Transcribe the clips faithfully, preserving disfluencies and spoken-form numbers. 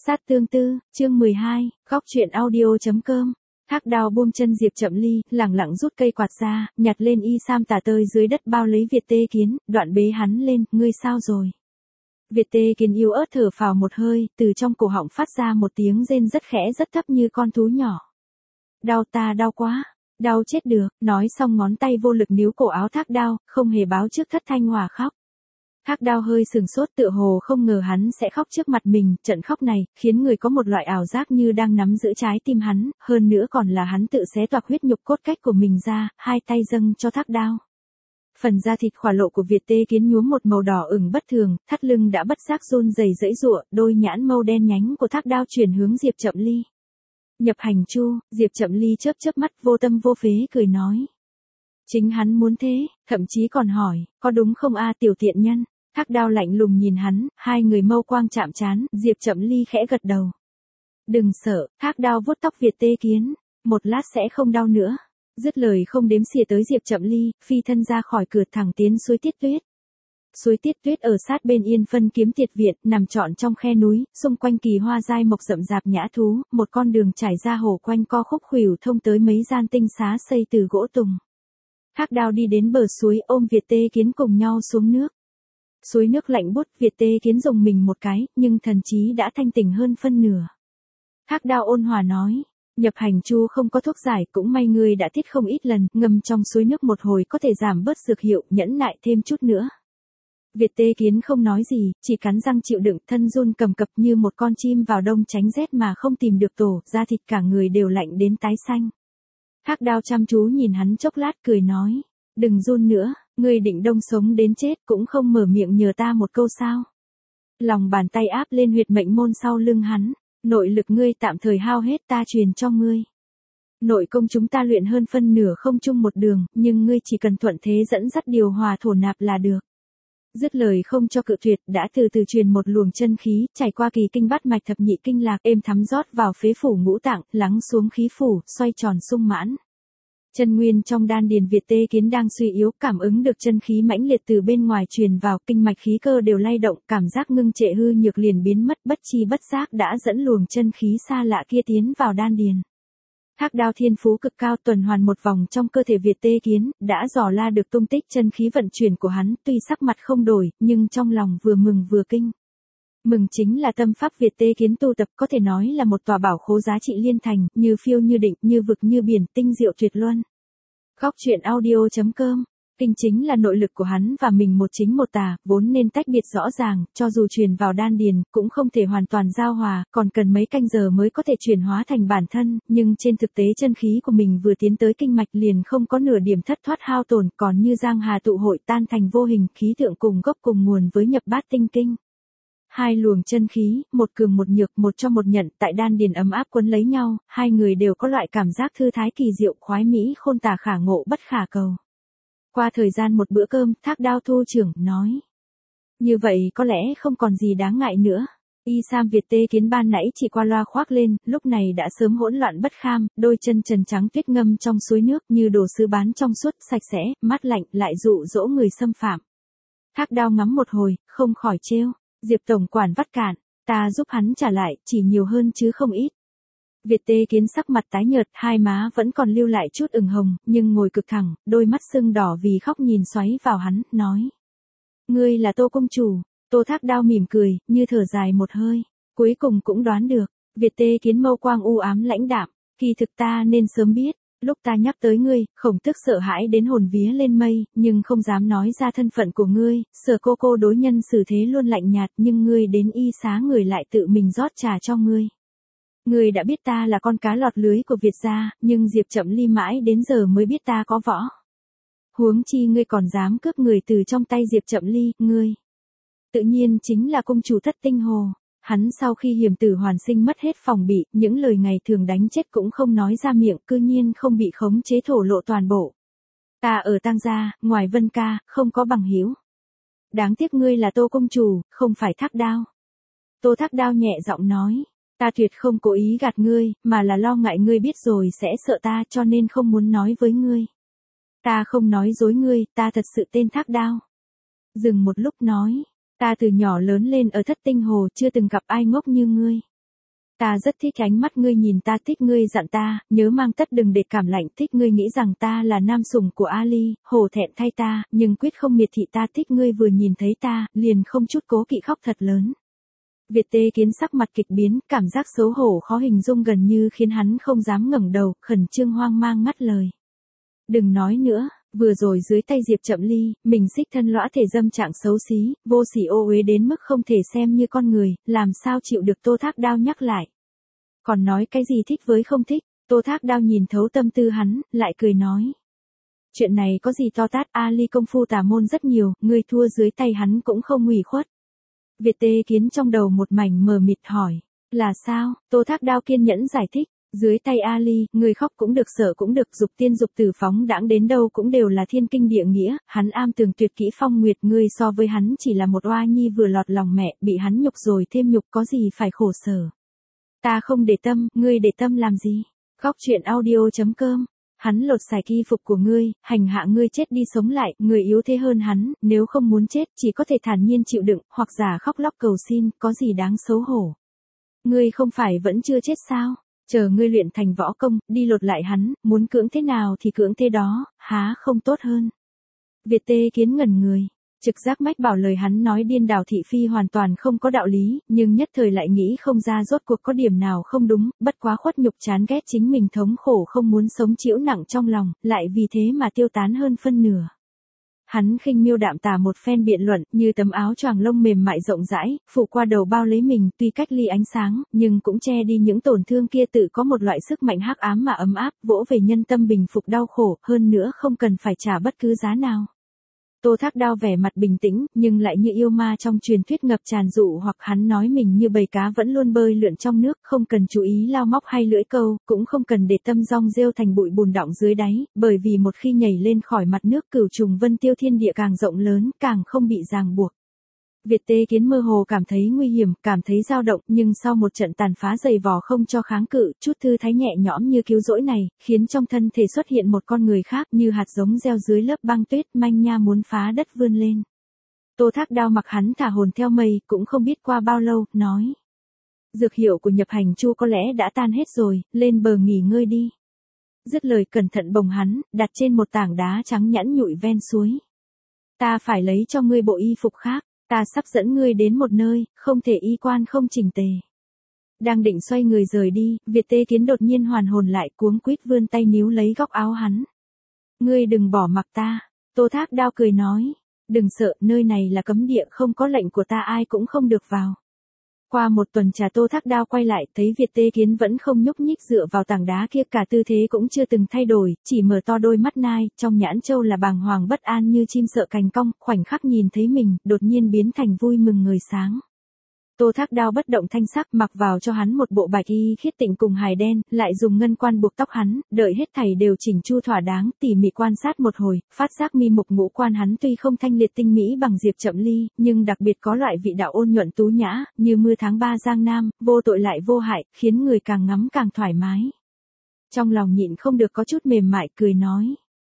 Sát tương tư, chương mười hai, góc truyện audio chấm com. Thác Đao buông chân Diệp Chậm Ly, lẳng lặng rút cây quạt ra, nhặt lên y sam tả tơi dưới đất bao lấy Việt Tê Kiến, đoạn bế hắn lên, ngươi sao rồi? Việt Tê Kiến yếu ớt thở phào một hơi, từ trong cổ họng phát ra một tiếng rên rất khẽ rất thấp như con thú nhỏ. Đau ta đau quá, đau chết được, nói xong ngón tay vô lực níu cổ áo Thác Đao, không hề báo trước thất thanh hòa khóc. Thác Đao hơi sừng sốt tựa hồ không ngờ hắn sẽ khóc trước mặt mình, trận khóc này, khiến người có một loại ảo giác như đang nắm giữ trái tim hắn, hơn nữa còn là hắn tự xé toạc huyết nhục cốt cách của mình ra, hai tay dâng cho Thác Đao. Phần da thịt khỏa lộ của Việt Tê Kiến nhuốm một màu đỏ ửng bất thường, thắt lưng đã bất giác run rẩy giãy giụa, đôi nhãn mâu đen nhánh của Thác Đao chuyển hướng Diệp Chậm Ly. Nhập hành chu, Diệp Chậm Ly chớp chớp mắt vô tâm vô phế cười nói. Chính hắn muốn thế, thậm chí còn hỏi, có đúng không a tiểu tiện nhân? Thác Đao lạnh lùng nhìn hắn, hai người mâu quang chạm trán, Diệp Chậm Ly khẽ gật đầu. Đừng sợ, Thác Đao vuốt tóc Việt Tê Kiến, một lát sẽ không đau nữa. Dứt lời không đếm xỉa tới Diệp Chậm Ly, phi thân ra khỏi cửa thẳng tiến suối Tiết Tuyết. Suối Tiết Tuyết ở sát bên Yên Phân Kiếm Tiệt Viện, nằm trọn trong khe núi, xung quanh kỳ hoa dai mộc rậm rạp nhã thú, một con đường trải ra hồ quanh co khúc khuỷu thông tới mấy gian tinh xá xây từ gỗ tùng. Thác Đao đi đến bờ suối ôm Việt Tê Kiến cùng nhau xuống nước. Suối nước lạnh buốt, Việt Tê Kiến dùng mình một cái, nhưng thần trí đã thanh tỉnh hơn phân nửa. Thác Đao ôn hòa nói, nhập hành chu không có thuốc giải, cũng may ngươi đã tiết không ít lần, ngâm trong suối nước một hồi có thể giảm bớt dược hiệu, nhẫn nại thêm chút nữa. Việt Tê Kiến không nói gì, chỉ cắn răng chịu đựng, thân run cầm cập như một con chim vào đông tránh rét mà không tìm được tổ, da thịt cả người đều lạnh đến tái xanh. Thác Đao chăm chú nhìn hắn chốc lát cười nói, đừng run nữa, ngươi định đông sống đến chết cũng không mở miệng nhờ ta một câu sao. Lòng bàn tay áp lên huyệt mệnh môn sau lưng hắn, nội lực ngươi tạm thời hao hết ta truyền cho ngươi. Nội công chúng ta luyện hơn phân nửa không chung một đường, nhưng ngươi chỉ cần thuận thế dẫn dắt điều hòa thổ nạp là được. Dứt lời không cho cự tuyệt, đã từ từ truyền một luồng chân khí, trải qua kỳ kinh bát mạch thập nhị kinh lạc êm thắm rót vào phế phủ ngũ tạng, lắng xuống khí phủ, xoay tròn sung mãn. Chân nguyên trong đan điền Việt Tê Kiến đang suy yếu, cảm ứng được chân khí mãnh liệt từ bên ngoài truyền vào, kinh mạch khí cơ đều lay động, cảm giác ngưng trệ hư nhược liền biến mất, bất chi bất giác đã dẫn luồng chân khí xa lạ kia tiến vào đan điền. Thác Đao thiên phú cực cao tuần hoàn một vòng trong cơ thể Việt Tê Kiến, đã dò la được tung tích chân khí vận chuyển của hắn, tuy sắc mặt không đổi, nhưng trong lòng vừa mừng vừa kinh. Mừng chính là tâm pháp Việt Tê Kiến tu tập có thể nói là một tòa bảo khố giá trị liên thành, như phiêu như định, như vực như biển, tinh diệu tuyệt luân. Góc truyện audio chấm com. Kinh chính là nội lực của hắn và mình một chính một tà, vốn nên tách biệt rõ ràng, cho dù truyền vào đan điền, cũng không thể hoàn toàn giao hòa, còn cần mấy canh giờ mới có thể chuyển hóa thành bản thân, nhưng trên thực tế chân khí của mình vừa tiến tới kinh mạch liền không có nửa điểm thất thoát hao tổn, còn như giang hà tụ hội tan thành vô hình, khí tượng cùng gốc cùng nguồn với nhập bát tinh kinh. Hai luồng chân khí, một cường một nhược, một cho một nhận, tại đan điền ấm áp quấn lấy nhau, hai người đều có loại cảm giác thư thái kỳ diệu, khoái mỹ khôn tả khả ngộ bất khả cầu. Qua thời gian một bữa cơm, Thác Đao thu trưởng, nói. Như vậy có lẽ không còn gì đáng ngại nữa. Y sam Việt Tê Kiến ban nãy chỉ qua loa khoác lên, lúc này đã sớm hỗn loạn bất kham, đôi chân trần trắng tuyết ngâm trong suối nước như đồ sứ bán trong suốt, sạch sẽ, mát lạnh, lại dụ dỗ người xâm phạm. Thác Đao ngắm một hồi, không khỏi trêu. Diệp tổng quản vắt cạn, ta giúp hắn trả lại, chỉ nhiều hơn chứ không ít. Việt Tê Kiến sắc mặt tái nhợt, hai má vẫn còn lưu lại chút ửng hồng, nhưng ngồi cực thẳng, đôi mắt sưng đỏ vì khóc nhìn xoáy vào hắn, nói. Ngươi là Tô công chủ. Tô Thác Đao mỉm cười, như thở dài một hơi, cuối cùng cũng đoán được. Việt Tê Kiến mâu quang u ám lãnh đạm, kỳ thực ta nên sớm biết. Lúc ta nhắc tới ngươi, Khổng Tước sợ hãi đến hồn vía lên mây, nhưng không dám nói ra thân phận của ngươi, Sở cô cô đối nhân xử thế luôn lạnh nhạt, nhưng ngươi đến y xá người lại tự mình rót trà cho ngươi. Ngươi đã biết ta là con cá lọt lưới của Việt gia, nhưng Diệp Chậm Ly mãi đến giờ mới biết ta có võ. Huống chi ngươi còn dám cướp người từ trong tay Diệp Chậm Ly, ngươi. Tự nhiên chính là công chủ Thất Tinh Hồ. Hắn sau khi hiểm tử hoàn sinh mất hết phòng bị, những lời ngày thường đánh chết cũng không nói ra miệng, cư nhiên không bị khống chế thổ lộ toàn bộ. Ta ở Tang gia, ngoài Vân ca, không có bằng hữu. Đáng tiếc ngươi là Tô công chủ, không phải Thác Đao. Tô Thác Đao nhẹ giọng nói, ta tuyệt không cố ý gạt ngươi, mà là lo ngại ngươi biết rồi sẽ sợ ta cho nên không muốn nói với ngươi. Ta không nói dối ngươi, ta thật sự tên Thác Đao. Dừng một lúc nói. Ta từ nhỏ lớn lên ở Thất Tinh Hồ chưa từng gặp ai ngốc như ngươi. Ta rất thích ánh mắt ngươi nhìn ta, thích ngươi dặn ta, nhớ mang tất đừng để cảm lạnh, thích ngươi nghĩ rằng ta là nam sủng của Ali, hổ thẹn thay ta, nhưng quyết không miệt thị ta, thích ngươi vừa nhìn thấy ta, liền không chút cố kỵ khóc thật lớn. Việt Tê Kiến sắc mặt kịch biến, cảm giác xấu hổ khó hình dung gần như khiến hắn không dám ngẩng đầu, khẩn trương hoang mang ngắt lời. Đừng nói nữa, vừa rồi dưới tay Diệp Chậm Ly, mình xích thân lõa thể dâm trạng xấu xí, vô sỉ ô uế đến mức không thể xem như con người, làm sao chịu được Tô Thác Đao nhắc lại. Còn nói cái gì thích với không thích, Tô Thác Đao nhìn thấu tâm tư hắn, lại cười nói. Chuyện này có gì to tát, Ali công phu tà môn rất nhiều, ngươi thua dưới tay hắn cũng không ủy khuất. Việt Tê Kiến trong đầu một mảnh mờ mịt hỏi, là sao? Tô Thác Đao kiên nhẫn giải thích, dưới tay Ali, người khóc cũng được, sợ cũng được, dục tiên dục tử phóng đãng đến đâu cũng đều là thiên kinh địa nghĩa, hắn am tường tuyệt kỹ phong nguyệt, ngươi so với hắn chỉ là một oa nhi vừa lọt lòng mẹ, bị hắn nhục rồi thêm nhục, có gì phải khổ sở. Ta không để tâm, ngươi để tâm làm gì? Góc truyện audio chấm com. Hắn lột xài y phục của ngươi, hành hạ ngươi chết đi sống lại, người yếu thế hơn hắn, nếu không muốn chết chỉ có thể thản nhiên chịu đựng, hoặc giả khóc lóc cầu xin, có gì đáng xấu hổ. Ngươi không phải vẫn chưa chết sao? Chờ ngươi luyện thành võ công, đi lột lại hắn, muốn cưỡng thế nào thì cưỡng thế đó, há không tốt hơn. Việt Tê Kiến ngẩn người. Trực giác mách bảo lời hắn nói điên đảo thị phi hoàn toàn không có đạo lý, nhưng nhất thời lại nghĩ không ra rốt cuộc có điểm nào không đúng, bất quá khuất nhục chán ghét chính mình thống khổ không muốn sống chịu nặng trong lòng, lại vì thế mà tiêu tán hơn phân nửa. Hắn khinh miêu đạm tả một phen biện luận, như tấm áo choàng lông mềm mại rộng rãi, phủ qua đầu bao lấy mình, tuy cách ly ánh sáng, nhưng cũng che đi những tổn thương kia, tự có một loại sức mạnh hắc ám mà ấm áp, vỗ về nhân tâm bình phục đau khổ, hơn nữa không cần phải trả bất cứ giá nào. Tô Thác Đao vẻ mặt bình tĩnh, nhưng lại như yêu ma trong truyền thuyết ngập tràn dụ hoặc hắn nói mình như bầy cá vẫn luôn bơi lượn trong nước, không cần chú ý lao móc hay lưỡi câu, cũng không cần để tâm rong rêu thành bụi bùn đọng dưới đáy, bởi vì một khi nhảy lên khỏi mặt nước cửu trùng vân tiêu thiên địa càng rộng lớn, càng không bị ràng buộc. Việt Tê Kiến mơ hồ cảm thấy nguy hiểm, cảm thấy dao động, nhưng sau một trận tàn phá dày vò không cho kháng cự, chút thư thái nhẹ nhõm như cứu rỗi này, khiến trong thân thể xuất hiện một con người khác như hạt giống gieo dưới lớp băng tuyết, manh nha muốn phá đất vươn lên. Tô Thác Đao mặc hắn thả hồn theo mây, cũng không biết qua bao lâu, nói. Dược hiệu của nhập hành chu có lẽ đã tan hết rồi, lên bờ nghỉ ngơi đi. Dứt lời cẩn thận bồng hắn, đặt trên một tảng đá trắng nhẵn nhụi ven suối. Ta phải lấy cho ngươi bộ y phục khác. Ta sắp dẫn ngươi đến một nơi, không thể y quan không chỉnh tề. Đang định xoay người rời đi, Việt Tê Kiến đột nhiên hoàn hồn lại, cuống quýt vươn tay níu lấy góc áo hắn. Ngươi đừng bỏ mặc ta. Tô Thác Đao cười nói. Đừng sợ, nơi này là cấm địa, không có lệnh của ta ai cũng không được vào. Qua một tuần trà Tô Thác Đao quay lại, thấy Việt Tê Kiến vẫn không nhúc nhích dựa vào tảng đá kia, cả tư thế cũng chưa từng thay đổi, chỉ mở to đôi mắt nai, trong nhãn châu là bàng hoàng bất an như chim sợ cành cong, khoảnh khắc nhìn thấy mình, đột nhiên biến thành vui mừng người sáng. Tô Thác Đao bất động thanh sắc, mặc vào cho hắn một bộ bạch y khiết tịnh cùng hài đen, lại dùng ngân quan buộc tóc hắn, đợi hết thảy đều chỉnh chu thỏa đáng, tỉ mỉ quan sát một hồi, phát giác mi mục ngũ quan hắn tuy không thanh liệt tinh mỹ bằng Diệp Chậm Ly, nhưng đặc biệt có loại vị đạo ôn nhuận tú nhã, như mưa tháng ba giang nam, vô tội lại vô hại, khiến người càng ngắm càng thoải mái. Trong lòng nhịn không được có chút mềm mại, cười nói.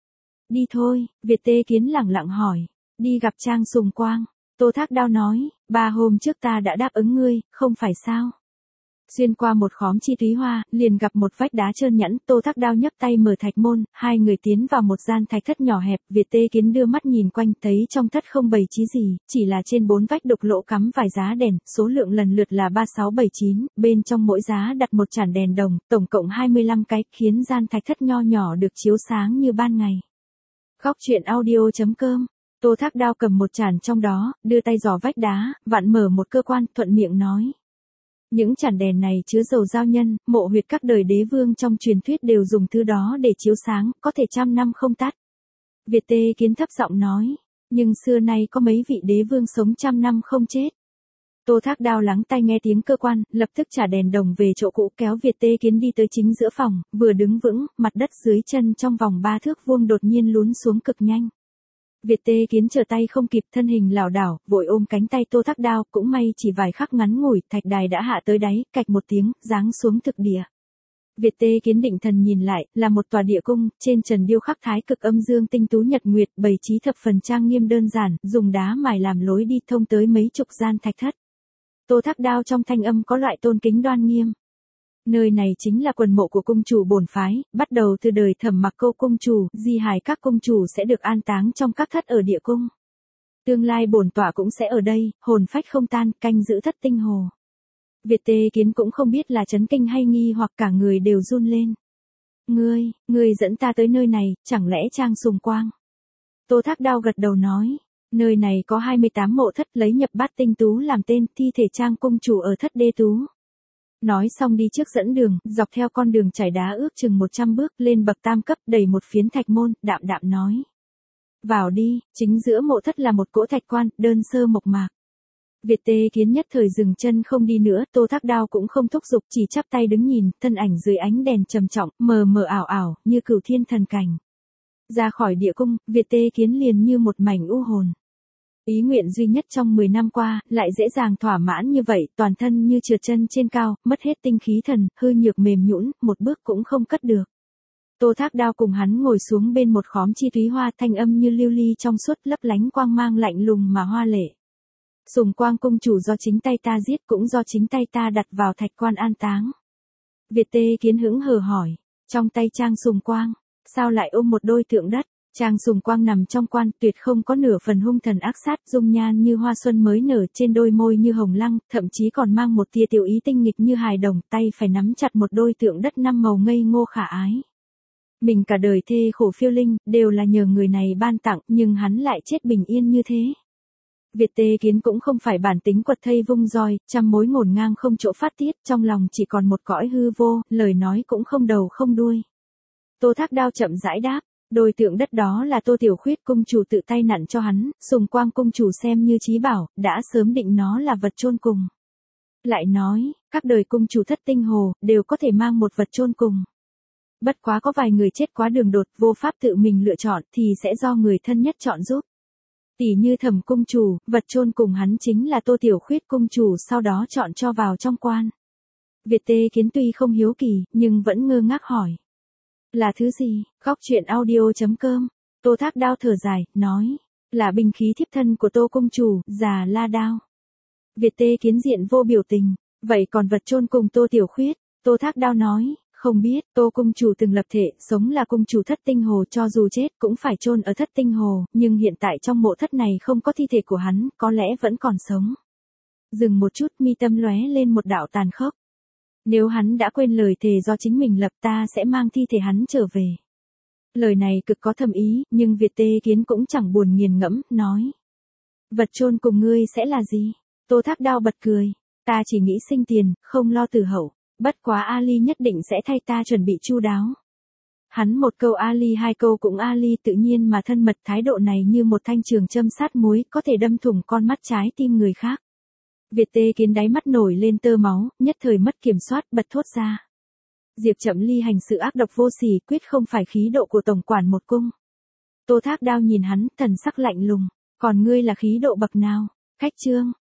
Đi thôi, Việt Tê Kiến lẳng lặng hỏi. Đi gặp Trang Sùng Quang. Tô Thác Đao nói, ba hôm trước ta đã đáp ứng ngươi, không phải sao? Xuyên qua một khóm chi túy hoa, liền gặp một vách đá trơn nhẵn, Tô Thác Đao nhấc tay mở thạch môn, hai người tiến vào một gian thạch thất nhỏ hẹp, Việt Tê Kiến đưa mắt nhìn quanh, thấy trong thất không bày trí gì, chỉ là trên bốn vách đục lỗ cắm vài giá đèn, số lượng lần lượt là ba sáu bảy chín, bên trong mỗi giá đặt một chản đèn đồng, tổng cộng hai mươi lăm cái, khiến gian thạch thất nho nhỏ được chiếu sáng như ban ngày. Góc truyện audio chấm com. Tô Thác Đao cầm một chản trong đó, đưa tay dò vách đá, vặn mở một cơ quan, thuận miệng nói. Những chản đèn này chứa dầu giao nhân, mộ huyệt các đời đế vương trong truyền thuyết đều dùng thứ đó để chiếu sáng, có thể trăm năm không tắt. Việt Tê Kiến thấp giọng nói, nhưng xưa nay có mấy vị đế vương sống trăm năm không chết. Tô Thác Đao lắng tai nghe tiếng cơ quan, lập tức trả đèn đồng về chỗ cũ, kéo Việt Tê Kiến đi tới chính giữa phòng, vừa đứng vững, mặt đất dưới chân trong vòng ba thước vuông đột nhiên lún xuống cực nhanh. Việt Tê Kiến trở tay không kịp, thân hình lảo đảo, vội ôm cánh tay Tô Thác Đao, cũng may chỉ vài khắc ngắn ngủi, thạch đài đã hạ tới đáy, cạch một tiếng, giáng xuống thực địa. Việt Tê Kiến định thần nhìn lại, là một tòa địa cung, trên trần điêu khắc thái cực âm dương tinh tú nhật nguyệt, bày trí thập phần trang nghiêm đơn giản, dùng đá mài làm lối đi thông tới mấy chục gian thạch thất. Tô Thác Đao trong thanh âm có loại tôn kính đoan nghiêm. Nơi này chính là quần mộ của cung chủ bổn phái, bắt đầu từ đời Thẩm Mặc Câu cung chủ, di hài các cung chủ sẽ được an táng trong các thất ở địa cung. Tương lai bổn tọa cũng sẽ ở đây, hồn phách không tan, canh giữ thất tinh hồ. Việt Tê Kiến cũng không biết là chấn kinh hay nghi hoặc cả người đều run lên. Ngươi, ngươi dẫn ta tới nơi này, chẳng lẽ Trang Sùng Quang? Tô Thác Đao gật đầu nói, nơi này có hai mươi tám mộ thất lấy nhập bát tinh tú làm tên, thi thể Trang cung chủ ở thất đê tú. Nói xong đi trước dẫn đường, dọc theo con đường trải đá ước chừng một trăm bước lên bậc tam cấp đẩy một phiến thạch môn, đạm đạm nói. Vào đi, chính giữa mộ thất là một cỗ thạch quan, đơn sơ mộc mạc. Việt Tê Kiến nhất thời dừng chân không đi nữa, Tô Thác Đao cũng không thúc giục, chỉ chắp tay đứng nhìn, thân ảnh dưới ánh đèn trầm trọng, mờ mờ ảo ảo, như cửu thiên thần cảnh. Ra khỏi địa cung, Việt Tê Kiến liền như một mảnh u hồn. Ý nguyện duy nhất trong mười năm qua, lại dễ dàng thỏa mãn như vậy, toàn thân như trượt chân trên cao, mất hết tinh khí thần, hư nhược mềm nhũn, một bước cũng không cất được. Tô Thác Đao cùng hắn ngồi xuống bên một khóm chi thúy hoa, thanh âm như lưu ly trong suốt, lấp lánh quang mang lạnh lùng mà hoa lệ. Sùng Quang cung chủ do chính tay ta giết, cũng do chính tay ta đặt vào thạch quan an táng. Việt Tê Kiến hững hờ hỏi, trong tay Trang Sùng Quang, sao lại ôm một đôi tượng đất? Trang Sùng Quang nằm trong quan, tuyệt không có nửa phần hung thần ác sát, dung nhan như hoa xuân mới nở, trên đôi môi như hồng lăng, thậm chí còn mang một tia tiểu ý tinh nghịch như hài đồng, tay phải nắm chặt một đôi tượng đất năm màu ngây ngô khả ái. Mình cả đời thê khổ phiêu linh, đều là nhờ người này ban tặng, nhưng hắn lại chết bình yên như thế. Việt Tê Kiến cũng không phải bản tính quật thây vung roi, trăm mối ngổn ngang không chỗ phát tiết, trong lòng chỉ còn một cõi hư vô, lời nói cũng không đầu không đuôi. Tô Thác Đao chậm rãi đáp, đôi tượng đất đó là Tô Tiểu Khuyết cung chủ tự tay nặn cho hắn, Sùng Quang cung chủ xem như chí bảo, đã sớm định nó là vật chôn cùng. Lại nói, các đời cung chủ thất tinh hồ, đều có thể mang một vật chôn cùng. Bất quá có vài người chết quá đường đột, vô pháp tự mình lựa chọn, thì sẽ do người thân nhất chọn giúp. Tỷ như Thẩm cung chủ, vật chôn cùng hắn chính là Tô Tiểu Khuyết cung chủ sau đó chọn cho vào trong quan. Việt Tê Kiến tuy không hiếu kỳ, nhưng vẫn ngơ ngác hỏi. Là thứ gì? Góc truyện audio chấm com. Tô Thác Đao thở dài, nói. Là binh khí thiếp thân của Tô cung chủ, Già La Đao. Việt Tê Kiến diện vô biểu tình. Vậy còn vật chôn cùng Tô Tiểu Khuyết? Tô Thác Đao nói. Không biết, Tô cung chủ từng lập thể, sống là cung chủ thất tinh hồ, cho dù chết cũng phải chôn ở thất tinh hồ, nhưng hiện tại trong mộ thất này không có thi thể của hắn, có lẽ vẫn còn sống. Dừng một chút, mi tâm lóe lên một đạo tàn khốc. Nếu hắn đã quên lời thề do chính mình lập, ta sẽ mang thi thể hắn trở về. Lời này cực có thâm ý, nhưng Việt Tê Kiến cũng chẳng buồn nghiền ngẫm, nói. Vật chôn cùng ngươi sẽ là gì? Tô Thác Đao bật cười. Ta chỉ nghĩ sinh tiền, không lo tử hậu. Bất quá Ali nhất định sẽ thay ta chuẩn bị chu đáo. Hắn một câu Ali hai câu cũng Ali, tự nhiên mà thân mật, thái độ này như một thanh trường châm sát muối, có thể đâm thủng con mắt trái tim người khác. Việt Tê Kiến đáy mắt nổi lên tơ máu, nhất thời mất kiểm soát, bật thốt ra. Diệp Chậm Ly hành sự ác độc vô sỉ, quyết không phải khí độ của tổng quản một cung. Tô Thác Đao nhìn hắn, thần sắc lạnh lùng, còn ngươi là khí độ bậc nào? Khách trương,